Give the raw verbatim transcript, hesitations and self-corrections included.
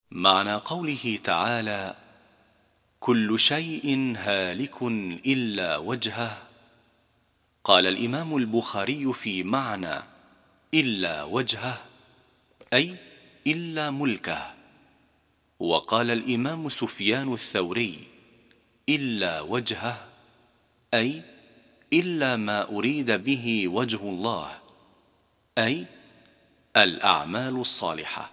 معنى قوله تعالى: كل شيء هالك إلا وجهه. قال الإمام البخاري في معنى إلا وجهه أي إلا ملكه. وقال الإمام سفيان الثوري: إلا وجهه أي إلا ما أريد به وجه الله، أي الأعمال الصالحة.